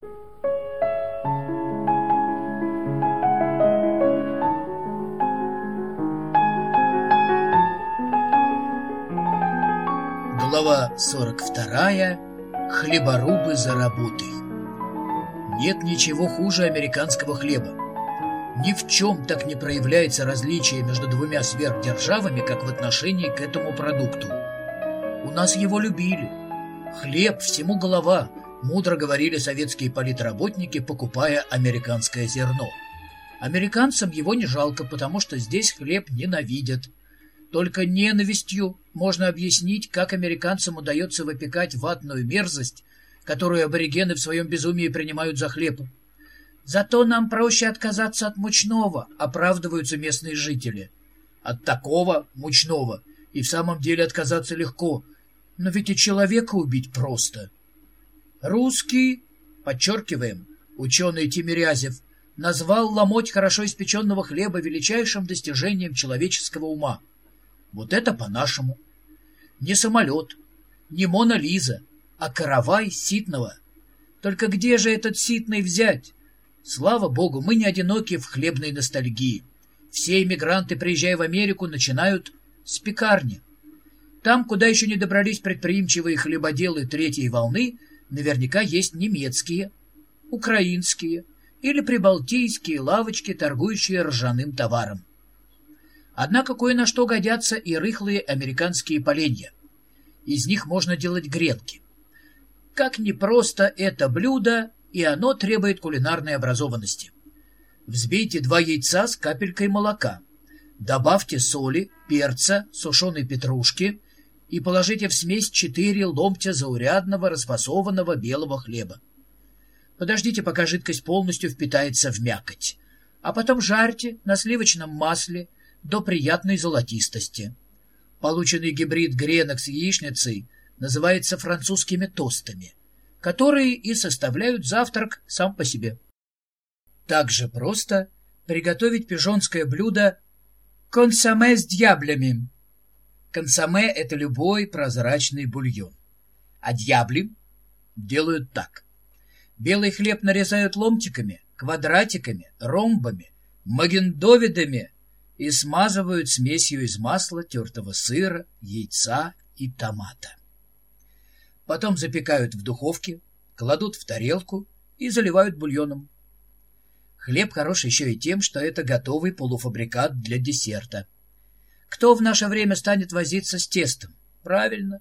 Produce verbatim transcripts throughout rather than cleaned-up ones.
Глава сорок вторая. Хлеборубы за работой. Нет ничего хуже американского хлеба. Ни в чем так не проявляется различие между двумя сверхдержавами, как в отношении к этому продукту. У нас его любили. Хлеб всему голова, мудро говорили советские политработники, покупая американское зерно. Американцам его не жалко, потому что здесь хлеб ненавидят. Только ненавистью можно объяснить, как американцам удается выпекать ватную мерзость, которую аборигены в своем безумии принимают за хлеб. Зато нам проще отказаться от мучного, оправдываются местные жители. От такого мучного и в самом деле отказаться легко, но ведь и человека убить просто. Русский, подчеркиваем, ученый Тимирязев, назвал ломоть хорошо испеченного хлеба величайшим достижением человеческого ума. Вот это по-нашему. Не самолет, не Мона Лиза, а каравай ситного. Только где же этот ситный взять? Слава богу, мы не одиноки в хлебной ностальгии. Все иммигранты, приезжая в Америку, начинают с пекарни. Там, куда еще не добрались предприимчивые хлебоделы третьей волны, наверняка есть немецкие, украинские или прибалтийские лавочки, торгующие ржаным товаром. Однако кое на что годятся и рыхлые американские поленья. Из них можно делать гренки. Как непросто это блюдо, и оно требует кулинарной образованности. Взбейте два яйца с капелькой молока. Добавьте соли, перца, сушеной петрушки и положите в смесь четыре ломтя заурядного расфасованного белого хлеба. Подождите, пока жидкость полностью впитается в мякоть, а потом жарьте на сливочном масле до приятной золотистости. Полученный гибрид гренок с яичницей называется французскими тостами, которые и составляют завтрак сам по себе. Так же просто приготовить пижонское блюдо консоме с дьяблями. Консоме — это любой прозрачный бульон. А дьябли делают так. Белый хлеб нарезают ломтиками, квадратиками, ромбами, магендовидами и смазывают смесью из масла, тертого сыра, яйца и томата. Потом запекают в духовке, кладут в тарелку и заливают бульоном. Хлеб хорош еще и тем, что это готовый полуфабрикат для десерта. Кто в наше время станет возиться с тестом? Правильно,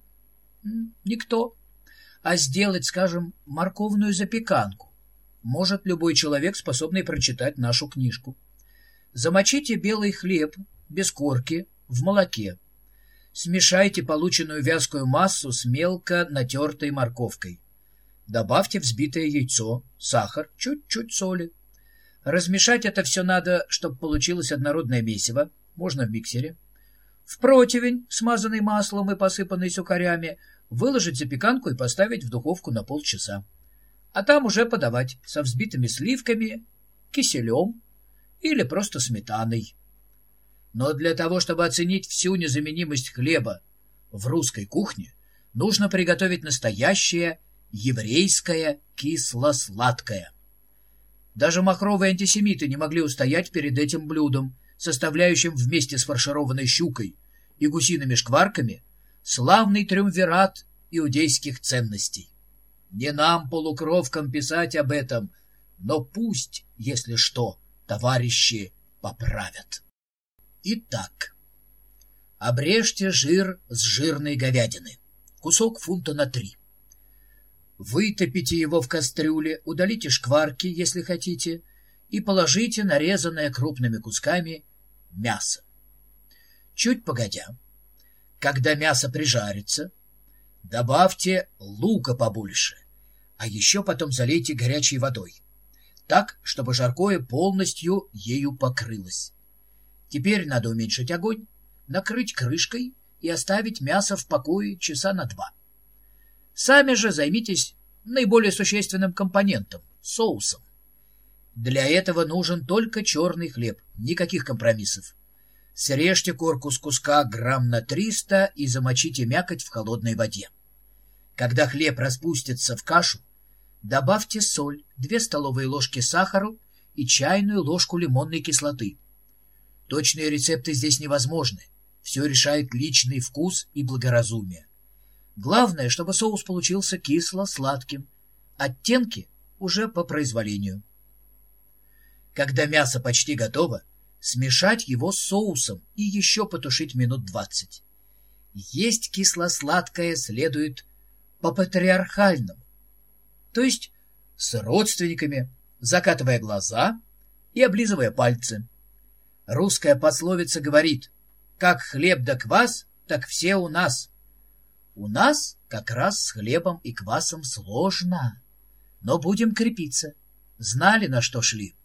никто. А сделать, скажем, морковную запеканку может любой человек, способный прочитать нашу книжку. Замочите белый хлеб без корки в молоке. Смешайте полученную вязкую массу с мелко натертой морковкой. Добавьте взбитое яйцо, сахар, чуть-чуть соли. Размешать это все надо, чтобы получилось однородное месиво, можно в миксере. В противень, смазанный маслом и посыпанный сухарями, выложить запеканку и поставить в духовку на полчаса. А там уже подавать со взбитыми сливками, киселем или просто сметаной. Но для того, чтобы оценить всю незаменимость хлеба в русской кухне, нужно приготовить настоящее еврейское кисло-сладкое. Даже махровые антисемиты не могли устоять перед этим блюдом, составляющим вместе с фаршированной щукой и гусиными шкварками славный триумвират иудейских ценностей. Не нам, полукровкам, писать об этом, но пусть, если что, товарищи поправят. Итак, обрежьте жир с жирной говядины, кусок фунта на три. Вытопите его в кастрюле, удалите шкварки, если хотите, и положите нарезанное крупными кусками мясо. Чуть погодя, когда мясо прижарится, добавьте лука побольше, а еще потом залейте горячей водой, так, чтобы жаркое полностью ею покрылось. Теперь надо уменьшить огонь, накрыть крышкой и оставить мясо в покое часа на два. Сами же займитесь наиболее существенным компонентом — соусом. Для этого нужен только черный хлеб, никаких компромиссов. Срежьте корку с куска грамм на триста и замочите мякоть в холодной воде. Когда хлеб распустится в кашу, Добавьте соль, две столовые ложки сахара и чайную ложку лимонной кислоты. Точные рецепты здесь невозможны. Все решает личный вкус и благоразумие. Главное, чтобы соус получился кисло-сладким. Оттенки уже по произволению. Когда мясо почти готово, смешать его с соусом и еще потушить минут двадцать. Есть кисло-сладкое следует по-патриархальному, то есть с родственниками, закатывая глаза и облизывая пальцы. Русская пословица говорит: «Как хлеб да квас, так все у нас». У нас как раз с хлебом и квасом сложно, но будем крепиться. Знали, на что шли.